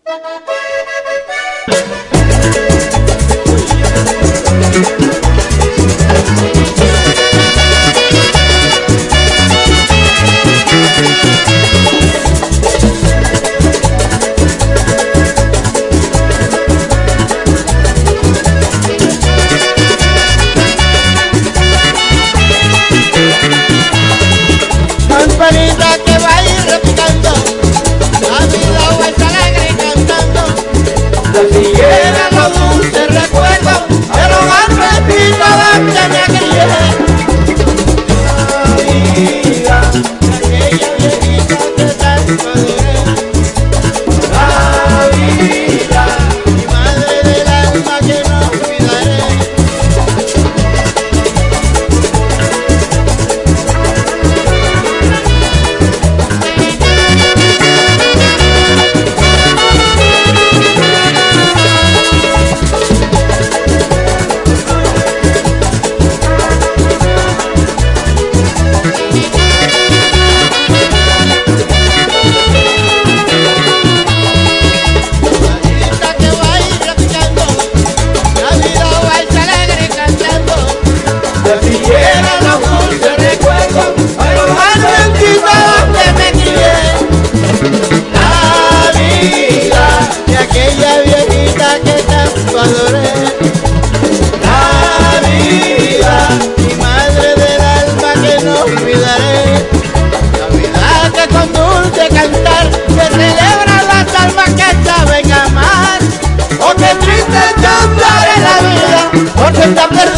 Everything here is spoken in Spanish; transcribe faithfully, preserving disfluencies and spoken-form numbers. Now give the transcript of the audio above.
Campanita que va a ir repicando, la vida vuelta alegre cantando. Así llegan los dulces recuerdos de los arretitos donde me crié. La vida de aquella viejita que tanto adoré. La vida, mi madre del alma que no olvidaré. Aquella viejita que tanto adoré. La vida, mi madre del alma que no olvidaré. La vida que con dulce cantar se celebra las almas que saben amar. Oh, qué triste cantar en la vida, porque está perdido.